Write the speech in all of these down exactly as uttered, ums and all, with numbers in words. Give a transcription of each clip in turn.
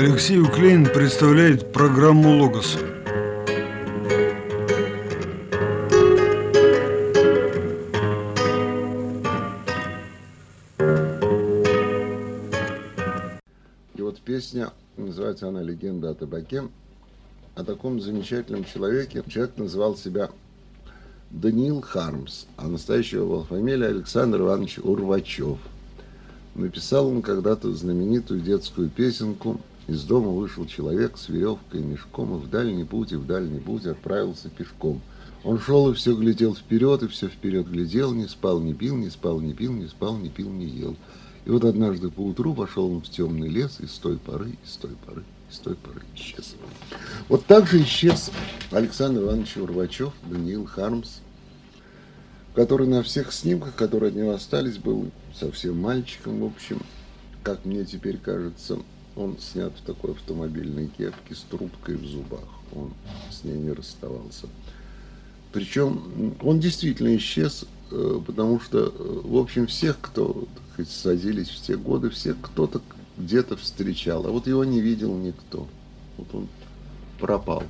Алексей Уклейн представляет программу «Логос». И вот песня, называется она «Легенда о табаке», о таком замечательном человеке. Человек называл себя Даниил Хармс, а настоящая его фамилия Александр Иванович Урвачев. Написал он когда-то знаменитую детскую песенку: «Из дома вышел человек с веревкой и мешком, и в дальний путь, и в дальний путь отправился пешком. Он шел и все глядел вперед, и все вперед глядел, не спал, не пил, не спал, не пил, не спал, не пил, не ел. И вот однажды поутру пошел он в темный лес, и с той поры, и с той поры, и с той поры исчез». Вот так же исчез Александр Иванович Урвачев, Даниил Хармс, который на всех снимках, которые от него остались, был совсем мальчиком, в общем, как мне теперь кажется. Он снят в такой автомобильной кепке с трубкой в зубах. Он с ней не расставался. Причем он действительно исчез, потому что, в общем, всех, кто, так сказать, садились в те годы, всех кто-то где-то встречал. А вот его не видел никто. Вот он пропал.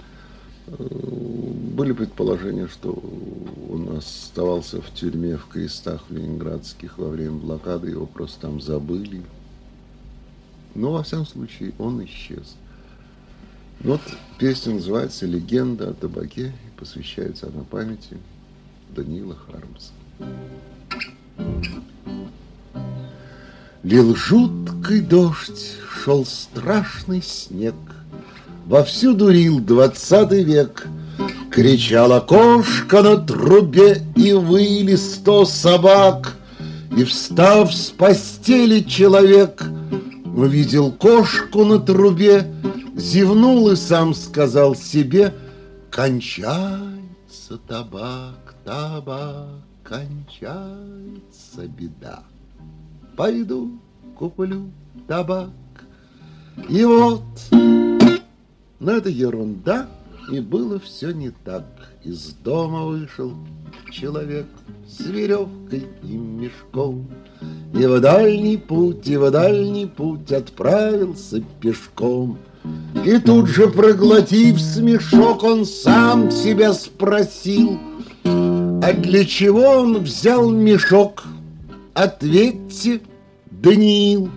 Были предположения, что он оставался в тюрьме в крестах ленинградских во время блокады, его просто там забыли. Но, во всяком случае, он исчез. Вот песня называется «Легенда о табаке», и посвящается она памяти Даниила Хармса. Лил жуткий дождь, шел страшный снег, вовсю дурил двадцатый век. Кричала кошка на трубе, и выли сто собак. И, встав с постели, человек увидел кошку на трубе, зевнул и сам сказал себе: «Кончается табак, табак, кончается беда. Пойду куплю табак». И вот, но это ерунда, и было все не так. Из дома вышел человек с веревкой и мешком, и в дальний путь, и в дальний путь отправился пешком. И тут же, проглотив смешок, он сам себя спросил: а для чего он взял мешок? Ответьте, Даниил.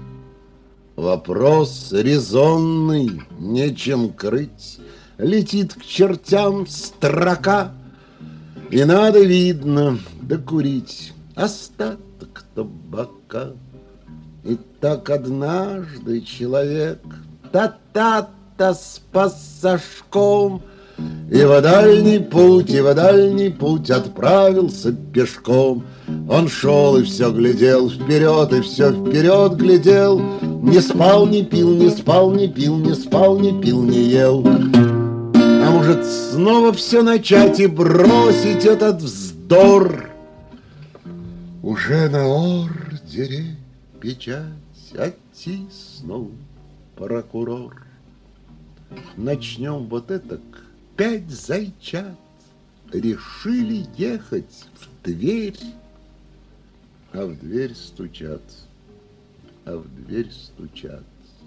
Вопрос резонный, нечем крыть. Летит к чертям строка, и надо, видно, докурить остаток табака. И так однажды человек та-та-та спас сашком, и в дальний путь, и в дальний путь отправился пешком. Он шел и все глядел вперед, и все вперед глядел. Не спал, не пил, не спал, не пил, не спал, не пил, не ел. А может, снова все начать и бросить этот вздор? Уже на ордере печать оттиснул прокурор. Начнем вот это пять зайчат решили ехать в Тверь. А в дверь стучат, а в дверь стучат.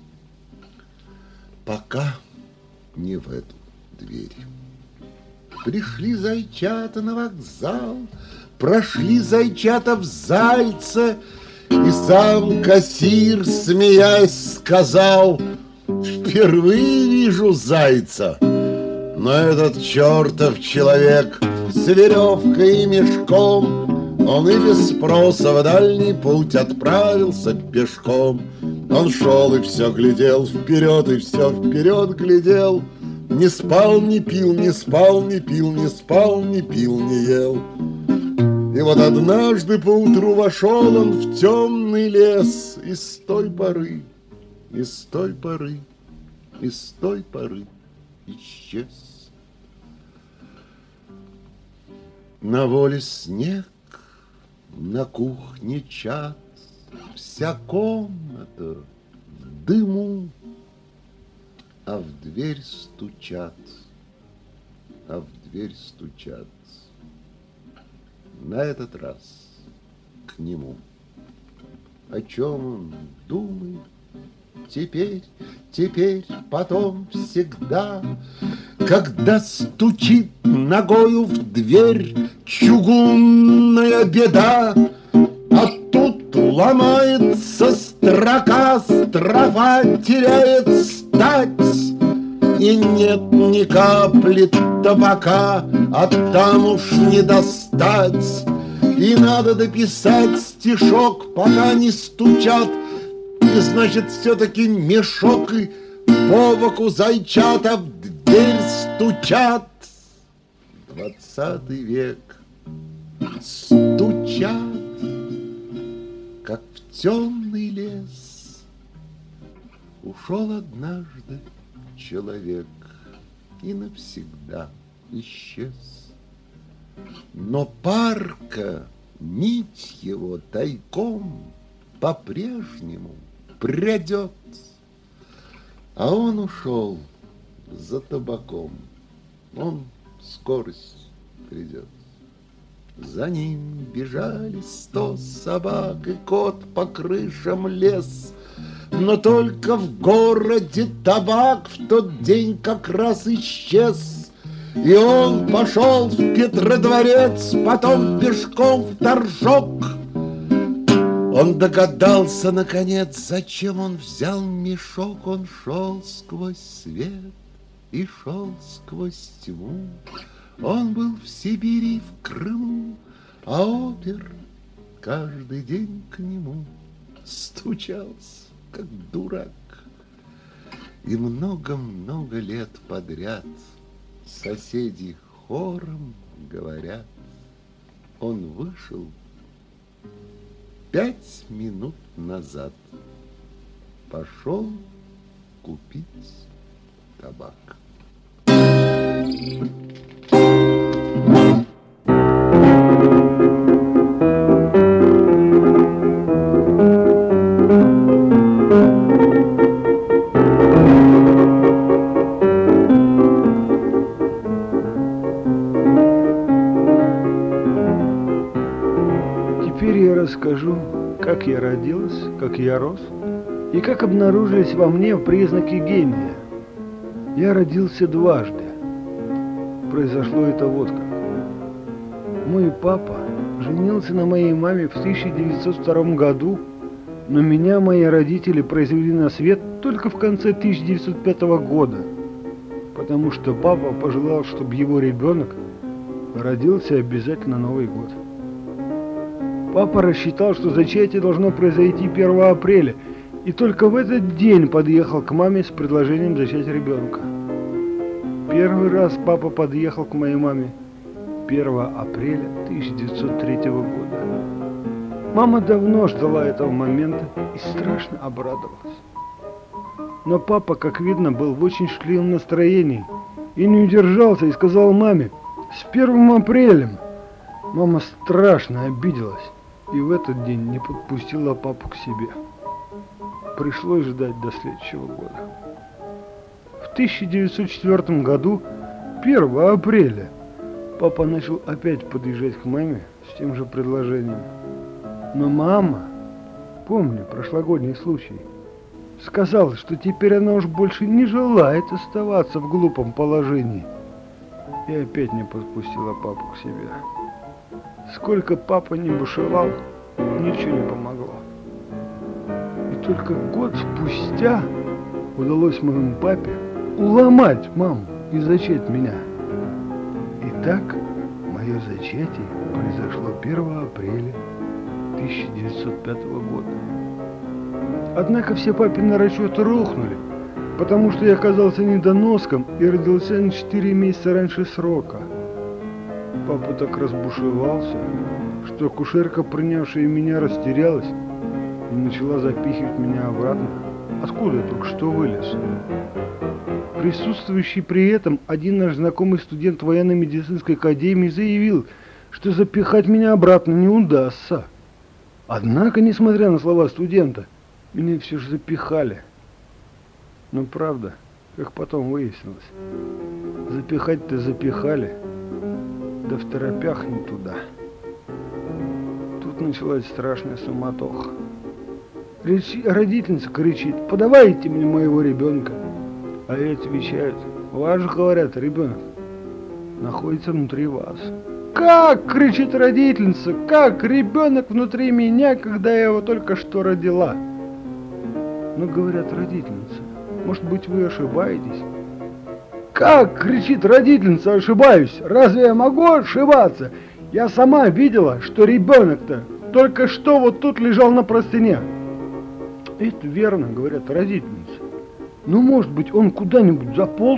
Пока не в эту дверь. Пришли зайчата на вокзал, прошли зайчата в Зайца, и сам кассир, смеясь, сказал: впервые вижу зайца. Но этот чертов человек с веревкой и мешком, он и без спроса в дальний путь отправился пешком. Он шел и все глядел вперед, и все вперед глядел. Не спал, не пил, не спал, не пил, не спал, не пил, не ел. И вот однажды поутру вошел он в темный лес, и с той поры, и с той поры, и с той поры исчез. На воле снег, на кухне чад, вся комната в дыму, а в дверь стучат, а в дверь стучат. На этот раз к нему. О чем он думает, теперь, теперь, потом, всегда. Когда стучит ногою в дверь чугунная беда, а тут ломается строка, строфа теряет стать, и нет ни капли табака, а там уж не достать. И надо дописать стишок, пока не стучат, и значит все-таки мешок, и по боку зайчата в дверь стучат. Двадцатый век стучат, как в темный лес. Ушел однажды человек и навсегда исчез. Но парка нить его тайком по-прежнему прядет, а он ушел за табаком, он скорость придет. За ним бежали сто собак, и кот по крышам лез. Но только в городе табак в тот день как раз исчез. И он пошел в Петродворец, потом пешком в Торжок. Он догадался, наконец, зачем он взял мешок. Он шел сквозь свет и шел сквозь тьму. Он был в Сибири, в Крыму, а опер каждый день к нему стучался, как дурак. И много-много лет подряд соседи хором говорят: он вышел пять минут назад, пошел купить табак. Расскажу, как я родился, как я рос, и как обнаружились во мне признаки гения. Я родился дважды. Произошло это вот как. Мой папа женился на моей маме в тысяча девятьсот втором году, но меня мои родители произвели на свет только в конце тысяча девятьсот пятого года, потому что папа пожелал, чтобы его ребенок родился обязательно на Новый год. Папа рассчитал, что зачатие должно произойти первого апреля, и только в этот день подъехал к маме с предложением зачать ребенка. Первый раз папа подъехал к моей маме первого апреля тысяча девятьсот третьего года. Мама давно ждала этого момента и страшно обрадовалась. Но папа, как видно, был в очень счастливом настроении и не удержался и сказал маме: «С первым апреля!» Мама страшно обиделась и в этот день не подпустила папу к себе. Пришлось ждать до следующего года. В тысяча девятьсот четвёртом году, первого апреля, папа начал опять подъезжать к маме с тем же предложением. Но мама, помню прошлогодний случай, сказала, что теперь она уж больше не желает оставаться в глупом положении, и опять не подпустила папу к себе. Сколько папа не бушевал, ничего не помогло. И только год спустя удалось моему папе уломать маму и зачать меня. Итак, мое зачатие произошло первого апреля тысяча девятьсот пятого года. Однако все папины расчеты рухнули, потому что я оказался недоноском и родился на четыре месяца раньше срока. Папа так разбушевался, что акушерка, принявшая меня, растерялась и начала запихивать меня обратно, откуда я только что вылез. Присутствующий при этом один наш знакомый студент военно-медицинской академии заявил, что запихать меня обратно не удастся. Однако, несмотря на слова студента, меня все же запихали. Но правда, как потом выяснилось, запихать-то запихали, да в торопях не туда. Тут началась страшная суматоха. Родительница кричит: подавайте мне моего ребенка. А ей отвечают: ваш, говорят, ребенок находится внутри вас. Как, кричит родительница, как ребенок внутри меня, когда я его только что родила? Ну, говорят, родительница, может быть, вы ошибаетесь? Как, кричит родительница, ошибаюсь? Разве я могу ошибаться? Я сама видела, что ребенок-то только что вот тут лежал на простыне. Это верно, говорят, родительница. Ну, может быть, он куда-нибудь заполз?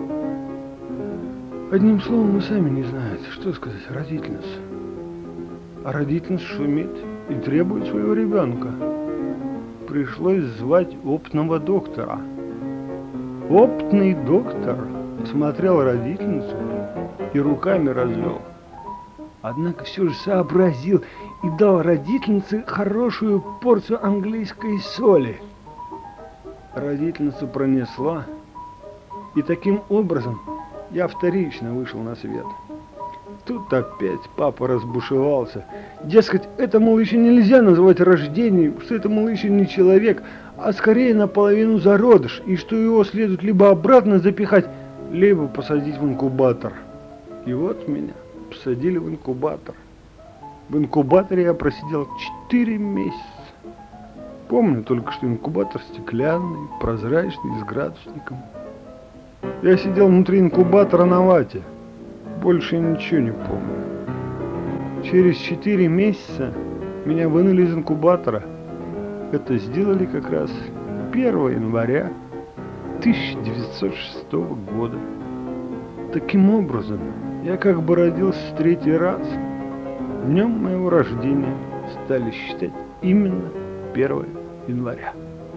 Одним словом, мы сами не знаем, что сказать, родительница. А родительница шумит и требует своего ребенка. Пришлось звать опытного доктора. Опытный доктор смотрел родительницу и руками развел. Однако все же сообразил и дал родительнице хорошую порцию английской соли. Родительницу пронесла, и таким образом я вторично вышел на свет. Тут опять папа разбушевался. Дескать, это, мол, еще нельзя назвать рождением, что это, мол, еще не человек, а скорее наполовину зародыш, и что его следует либо обратно запихать, либо посадить в инкубатор. И вот меня посадили в инкубатор. В инкубаторе я просидел четыре месяца. Помню только, что инкубатор стеклянный, прозрачный, с градусником. Я сидел внутри инкубатора на вате. Больше ничего не помню. Через четыре месяца меня вынули из инкубатора. Это сделали как раз первого января тысяча девятьсот шестого года. Таким образом, я как бы родился в третий раз. Днем моего рождения стали считать именно первого января.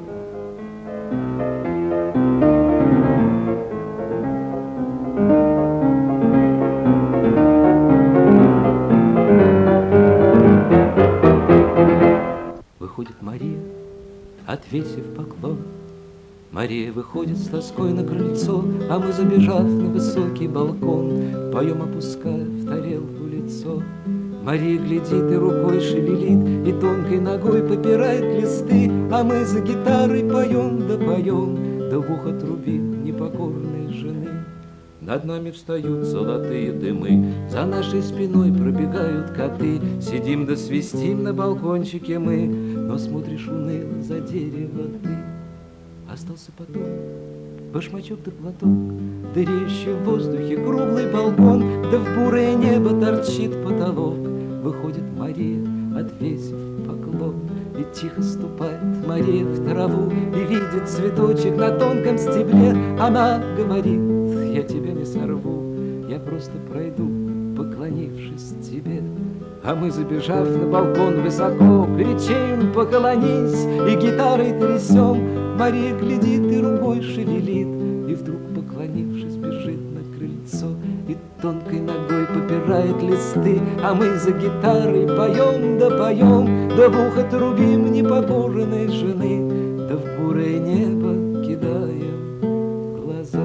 Выходит Мария, отвесив поклон. Мария выходит с тоской на крыльцо, а мы, забежав на высокий балкон, поем, опуская в тарелку лицо. Мария глядит и рукой шевелит, и тонкой ногой попирает листы, а мы за гитарой поем, да поем, да в ухо трубим непокорной жены. Над нами встают золотые дымы, за нашей спиной пробегают коты. Сидим да свистим на балкончике мы, но смотришь уныло за дерево ты. Остался потом башмачок да платок, дыреющий в воздухе круглый балкон, да в бурое небо торчит потолок. Выходит Мария, отвесив поклон, и тихо ступает Мария в траву, и видит цветочек на тонком стебле. Она говорит: я тебя не сорву, я просто пройду, поклонившись тебе. А мы, забежав на балкон высоко, кричим: поклонись, и гитарой трясем. Мария глядит и рукой шевелит, и вдруг, поклонившись, бежит на крыльцо, и тонкой ногой попирает листы. А мы за гитарой поем, да поем, да в ухо трубим непокорной жены, да в бурое небо кидаем глаза.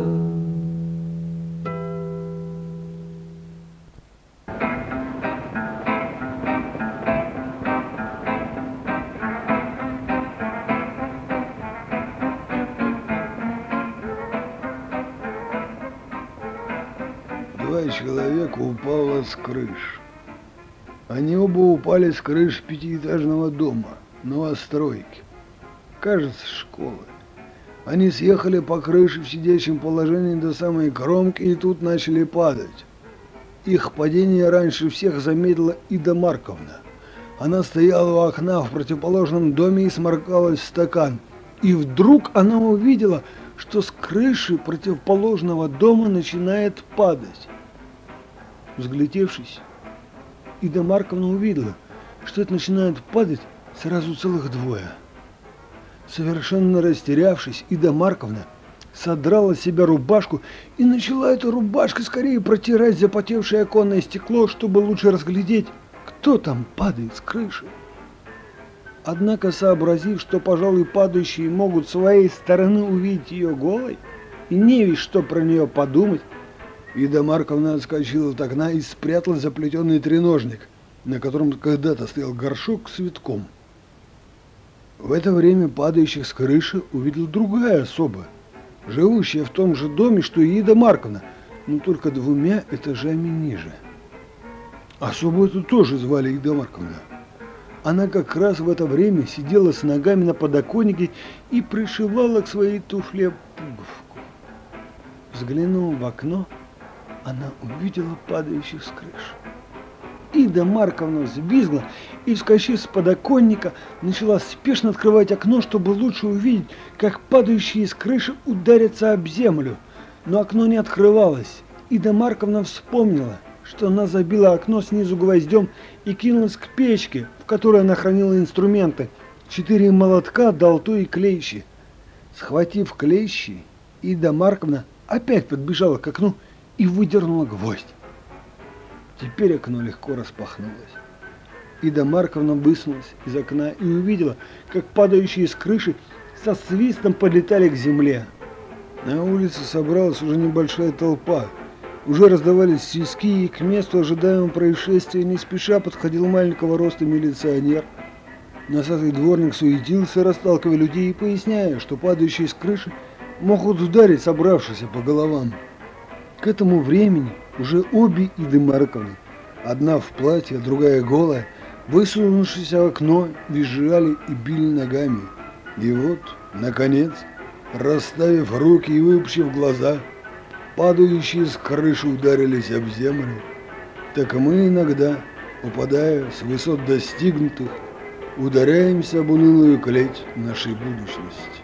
Два человека упало с крыш. Они оба упали с крыш пятиэтажного дома, новостройки, кажется, школы. Они съехали по крыше в сидячем положении до самой кромки и тут начали падать. Их падение раньше всех заметила Ида Марковна. Она стояла у окна в противоположном доме и сморкалась в стакан. И вдруг она увидела, что с крыши противоположного дома начинает падать. Взглядевшись, Ида Марковна увидела, что это начинает падать сразу целых двое. Совершенно растерявшись, Ида Марковна содрала с себя рубашку и начала этой рубашкой скорее протирать запотевшее оконное стекло, чтобы лучше разглядеть, кто там падает с крыши. Однако, сообразив, что, пожалуй, падающие могут с своей стороны увидеть ее голой, и не весть, что про нее подумать, Ида Марковна отскочила от окна и спрятала заплетенный треножник, на котором когда-то стоял горшок с цветком. В это время падающих с крыши увидела другая особа, живущая в том же доме, что и Ида Марковна, но только двумя этажами ниже. Особу эту тоже звали Ида Марковна. Она как раз в это время сидела с ногами на подоконнике и пришивала к своей туфле пуговку. Взглянув в окно, она увидела падающих с крыши. Ида Марковна взвизгла и, вскочив с подоконника, начала спешно открывать окно, чтобы лучше увидеть, как падающие с крыши ударятся об землю. Но окно не открывалось. Ида Марковна вспомнила, что она забила окно снизу гвоздем и кинулась к печке, в которой она хранила инструменты, четыре молотка, долото и клещи. Схватив клещи, Ида Марковна опять подбежала к окну и выдернула гвоздь. Теперь окно легко распахнулось. Ида Марковна высунулась из окна и увидела, как падающие с крыши со свистом подлетали к земле. На улице собралась уже небольшая толпа. Уже раздавались свистки, и к месту ожидаемого происшествия не спеша подходил маленького роста милиционер. Носатый дворник суетился, расталкивая людей и поясняя, что падающие с крыши могут ударить собравшихся по головам. К этому времени уже обе Иды Марковны, одна в платье, а другая голая, высунувшись в окно, визжали и били ногами. И вот, наконец, расставив руки и выпучив глаза, падающие с крыши ударились об землю. Так мы иногда, упадая с высот достигнутых, ударяемся об унылую клеть нашей будущности.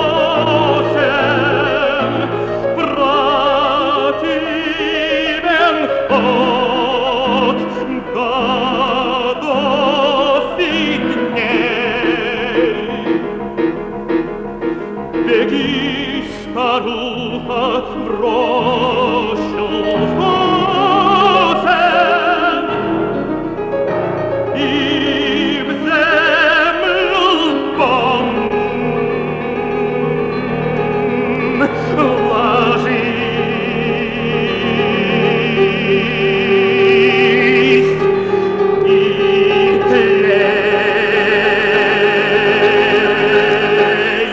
Противен старуха в рощу сосен и в землю бом ложись и тлей.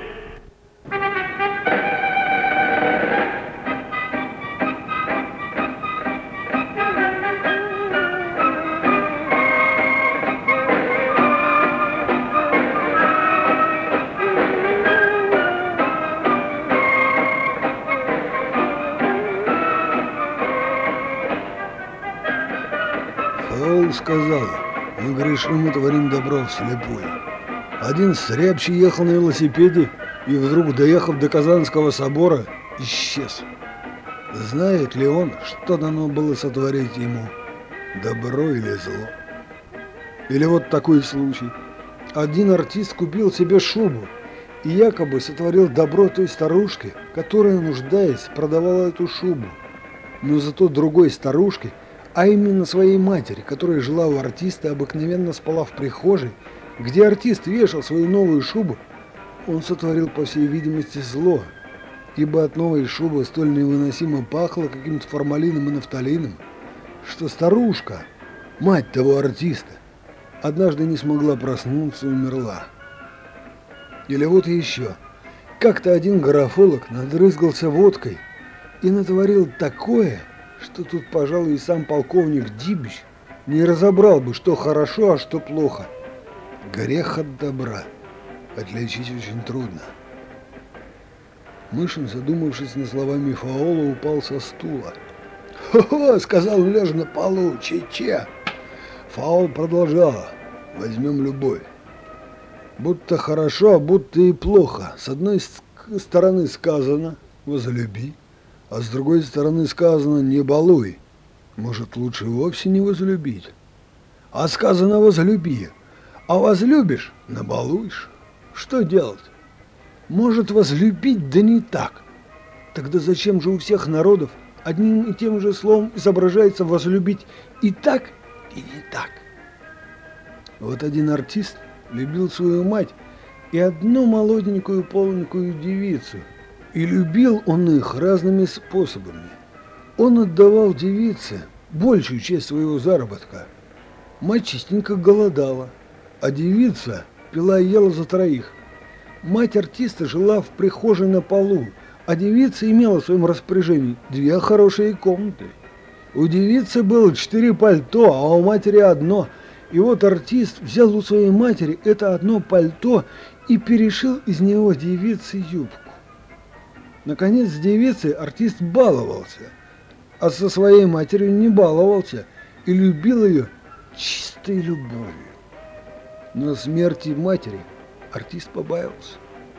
Фаул сказал: мы грешим и творим добро вслепую. Один стряпчий ехал на велосипеде и вдруг, доехав до Казанского собора, исчез. Знает ли он, что дано было сотворить ему, добро или зло? Или вот такой случай. Один артист купил себе шубу и якобы сотворил добро той старушке, которая, нуждаясь, продавала эту шубу. Но зато другой старушке, а именно своей матери, которая жила у артиста, обыкновенно спала в прихожей, где артист вешал свою новую шубу, он сотворил, по всей видимости, зло, ибо от новой шубы столь невыносимо пахло каким-то формалином и нафталином, что старушка, мать того артиста, однажды не смогла проснуться и умерла. Или вот еще. Как-то один графолог надрызгался водкой и натворил такое, что тут, пожалуй, и сам полковник Дибич не разобрал бы, что хорошо, а что плохо. Грех от добра отличить очень трудно. Мышин, задумавшись над словами Фаола, упал со стула. «Хо-хо!» — сказал он, лежа на полу. «Че-че!» Фаол продолжал. «Возьмем любовь. Будто хорошо, а будто и плохо. С одной стороны сказано «возлюби», а с другой стороны сказано «не балуй». Может, лучше вовсе не возлюбить? А сказано «возлюби», а возлюбишь — набалуешь. Что делать? Может, возлюбить, да не так. Тогда зачем же у всех народов одним и тем же словом изображается возлюбить и так, и не так? Вот один артист любил свою мать и одну молоденькую полненькую девицу. И любил он их разными способами. Он отдавал девице большую часть своего заработка. Мать частенько голодала, а девица пила и ела за троих. Мать артиста жила в прихожей на полу, а девица имела в своем распоряжении две хорошие комнаты. У девицы было четыре пальто, а у матери одно. И вот артист взял у своей матери это одно пальто и перешил из него девице юбку. Наконец, с девицей артист баловался, а со своей матерью не баловался и любил ее чистой любовью. Но смерти матери артист побаивался,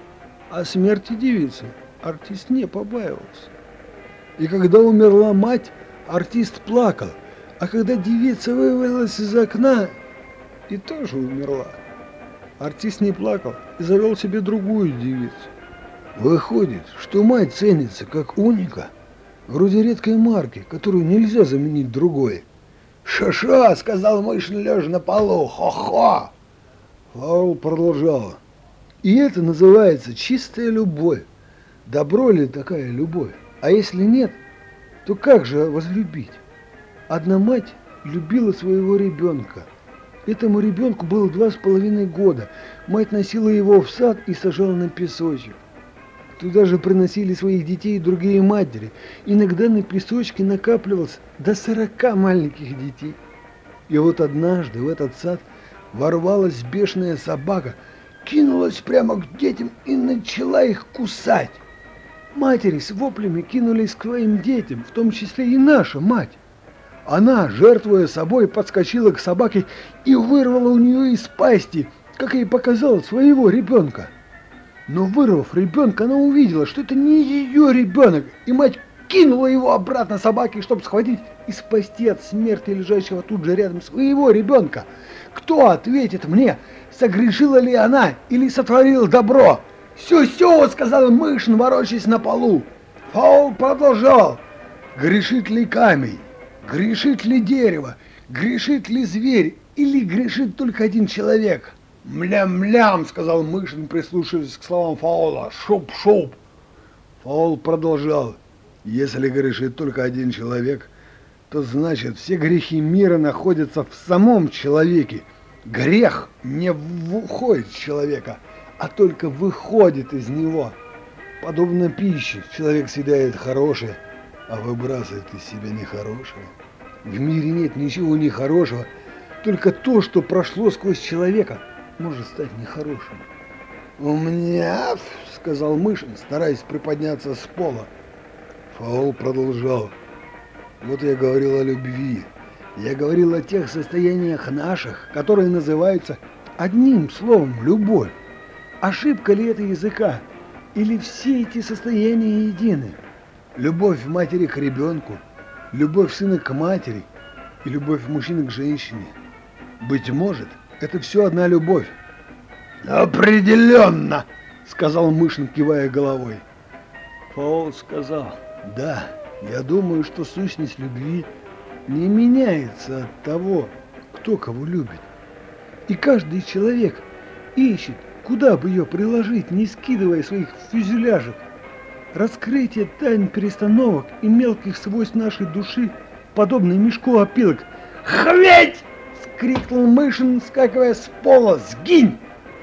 а смерти девицы артист не побаивался. И когда умерла мать, артист плакал, а когда девица вывалилась из окна и тоже умерла, артист не плакал и завел себе другую девицу. Выходит, что мать ценится как уника, вроде редкой марки, которую нельзя заменить другой. «Ша-ша!» — сказал Мышин, лежа на полу. «Хо-хо!» Фаул продолжал. И это называется чистая любовь. Добро ли такая любовь? А если нет, то как же возлюбить? Одна мать любила своего ребенка. Этому ребенку было два с половиной года. Мать носила его в сад и сажала на песочек. Туда же приносили своих детей другие матери. Иногда на песочке накапливалось до сорока маленьких детей. И вот однажды в этот сад ворвалась бешеная собака, кинулась прямо к детям и начала их кусать. Матери с воплями кинулись к своим детям, в том числе и наша мать. Она, жертвуя собой, подскочила к собаке и вырвала у нее из пасти, как ей показалось, своего ребенка. Но вырвав ребенка, она увидела, что это не ее ребенок, и мать кинула его обратно собаке, чтобы схватить и спасти от смерти лежащего тут же рядом своего ребенка. Кто ответит мне, согрешила ли она или сотворила добро? «Сю-сю!» — сказал Мышин, ворочаясь на полу. Фаул продолжал. «Грешит ли камень? Грешит ли дерево? Грешит ли зверь? Или грешит только один человек?» «Млям-млям!» — сказал Мышин, прислушиваясь к словам Фаула. «Шуп-шуп!» Фаул продолжал. «Если грешит только один человек, то значит все грехи мира находятся в самом человеке. Грех не входит в человека, а только выходит из него. Подобно пище, человек съедает хорошее, а выбрасывает из себя нехорошее. В мире нет ничего нехорошего, только то, что прошло сквозь человека, может стать нехорошим». «У меня, — сказал Мышин, стараясь приподняться с пола. Фаул продолжал. «Вот я говорил о любви. Я говорил о тех состояниях наших, которые называются одним словом «любовь». Ошибка ли это языка? Или все эти состояния едины? Любовь матери к ребенку, любовь сына к матери и любовь мужчины к женщине. Быть может, это все одна любовь». «Определенно!» — сказал Мышин, кивая головой. Фаул сказал. «Да, я думаю, что сущность любви не меняется от того, кто кого любит. И каждый человек ищет, куда бы ее приложить, не скидывая своих фюзеляжек. Раскрытие тайн перестановок и мелких свойств нашей души подобно мешку опилок». «Хветь!» — скрикнул Мышин, скакивая с пола. «Сгинь!»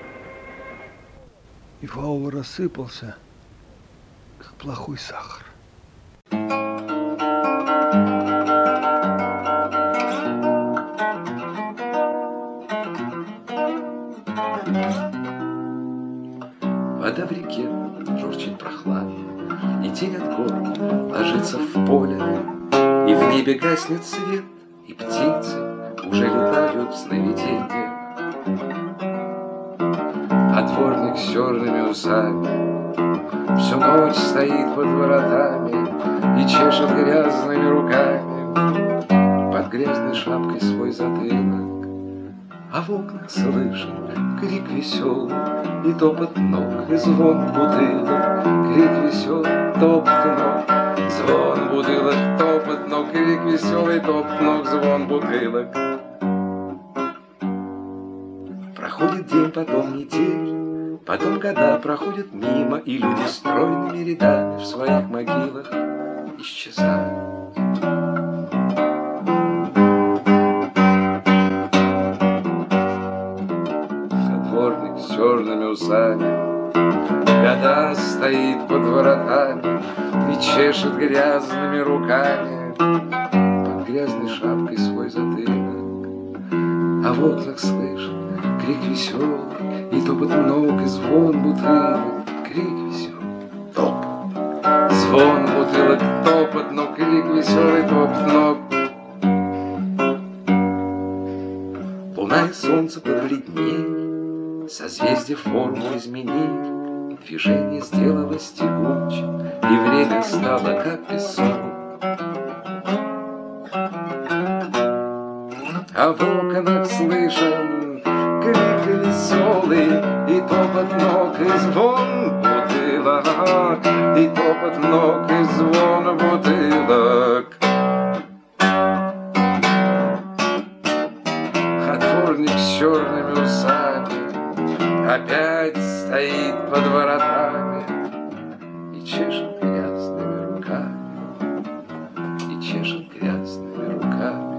И Фаул рассыпался, как плохой сахар. Вода в реке журчит прохладно, и тень от гор ложится в поле, и в небе гаснет свет, и птицы уже летают в сновидениях. А дворник с черными усами всю ночь стоит под воротами и чешет грязными руками под грязной шапкой свой затылок. А в окнах слышен крик веселый и топот ног, и звон бутылок. Крик веселый, топот ног, звон бутылок, топот ног. Крик веселый, топот ног, звон бутылок. Проходит день, потом неделя, потом года проходят мимо, и люди стройными рядами в своих могилах исчезают. Дворник с черными усами года стоит под воротами и чешет грязными руками под грязной шапкой свой затылок. А в окнах слышен крик веселый и топот ног, и звон бутылок. Крик веселый, топот, звон бутылок, топот ног. Крик веселый, топот ног. Луна и солнце побледнели, созвездие форму изменили, движение сделалось тягучим, и время стало как песок. А в окнах слышен крик веселый и топот ног, и звон бутылок, и топот ног, и звон бутылок. А дворник с черными усами опять стоит под воротами и чешет грязными руками, и чешет грязными руками.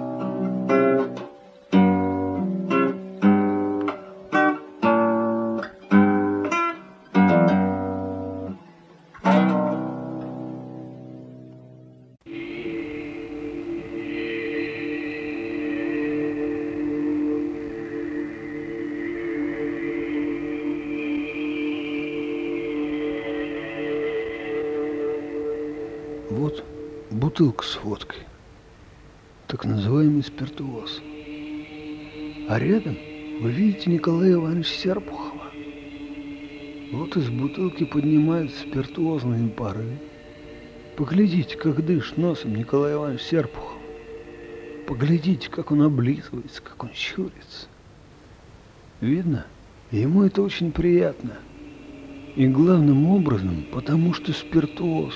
Вот бутылка с водкой, так называемый спиртуоз. А рядом вы видите Николая Ивановича Серпухова. Вот из бутылки поднимаются спиртуозные пары. Поглядите, как дышит носом Николай Иванович Серпухов. Поглядите, как он облизывается, как он щурится. Видно, ему это очень приятно. И главным образом, потому что спиртуоз.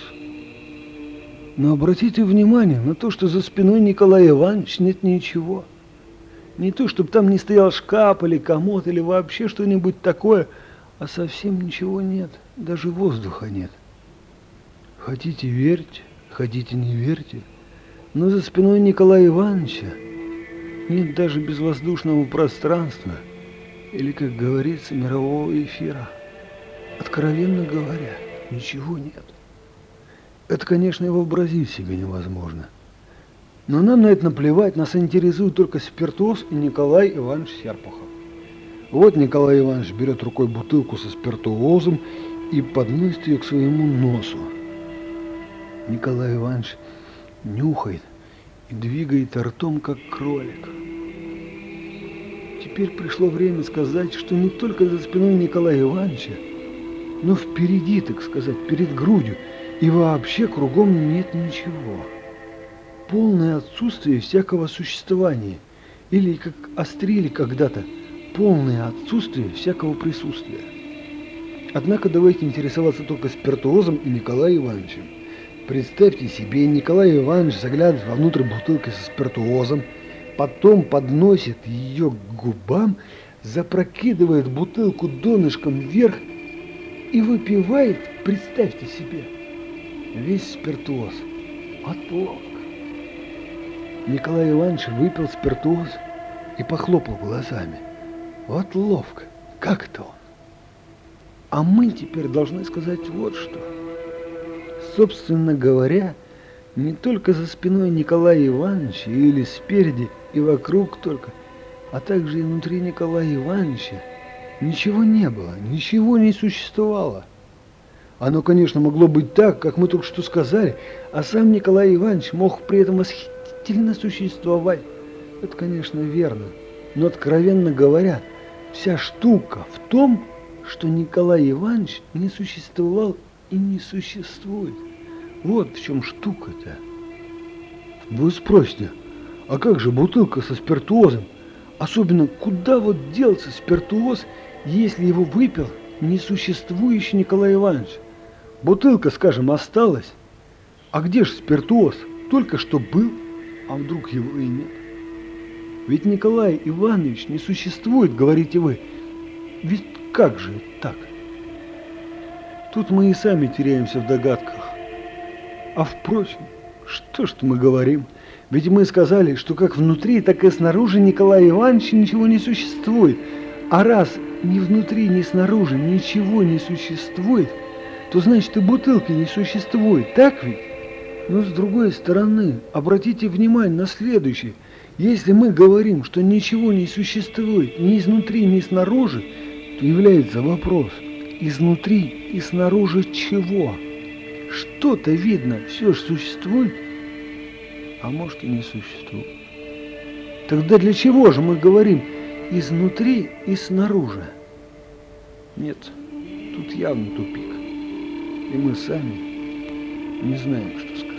Но обратите внимание на то, что за спиной Николая Ивановича нет ничего. Не то, чтобы там не стоял шкаф или комод, или вообще что-нибудь такое, а совсем ничего нет, даже воздуха нет. Хотите верьте, хотите не верьте, но за спиной Николая Ивановича нет даже безвоздушного пространства, или, как говорится, мирового эфира. Откровенно говоря, ничего нет. Это, конечно, и вообразить себе невозможно. Но нам на это наплевать, нас интересует только спиртуоз и Николай Иванович Серпухов. Вот Николай Иванович берет рукой бутылку со спиртуозом и подносит ее к своему носу. Николай Иванович нюхает и двигает ртом, как кролик. Теперь пришло время сказать, что не только за спиной Николая Ивановича, но впереди, так сказать, перед грудью, и вообще кругом нет ничего. Полное отсутствие всякого существования, или, как острили когда-то, полное отсутствие всякого присутствия. Однако давайте интересоваться только спиртуозом и Николаем Ивановичем. Представьте себе, Николай Иванович заглядывает вовнутрь бутылки со спиртуозом, потом подносит ее к губам, запрокидывает бутылку донышком вверх и выпивает, представьте себе, весь спиртуоз. Вот ловко. Николай Иванович выпил спиртуоз и похлопал глазами. Вот ловко. Как это он? А мы теперь должны сказать вот что. Собственно говоря, не только за спиной Николая Ивановича или спереди и вокруг только, а также и внутри Николая Ивановича ничего не было, ничего не существовало. Оно, конечно, могло быть так, как мы только что сказали, а сам Николай Иванович мог при этом восхитительно существовать. Это, конечно, верно, но, откровенно говоря, вся штука в том, что Николай Иванович не существовал и не существует. Вот в чем штука-то. Вы спросите, а как же бутылка со спиртуозом? Особенно, куда вот делся спиртуоз, если его выпил несуществующий Николай Иванович? Бутылка, скажем, осталась. А где же спиртуоз? Только что был, а вдруг его и нет. Ведь Николай Иванович не существует, говорите вы. Ведь как же так? Тут мы и сами теряемся в догадках. А впрочем, что ж мы говорим? Ведь мы сказали, что как внутри, так и снаружи Николая Ивановича ничего не существует. А раз ни внутри, ни снаружи ничего не существует, то значит и бутылки не существует, так ведь? Но с другой стороны, обратите внимание на следующее. Если мы говорим, что ничего не существует ни изнутри, ни снаружи, то является вопрос, изнутри и снаружи чего? Что-то видно, все же существует, а может и не существует. Тогда для чего же мы говорим изнутри и снаружи? Нет, тут явно тупик, и мы сами не знаем, что сказать.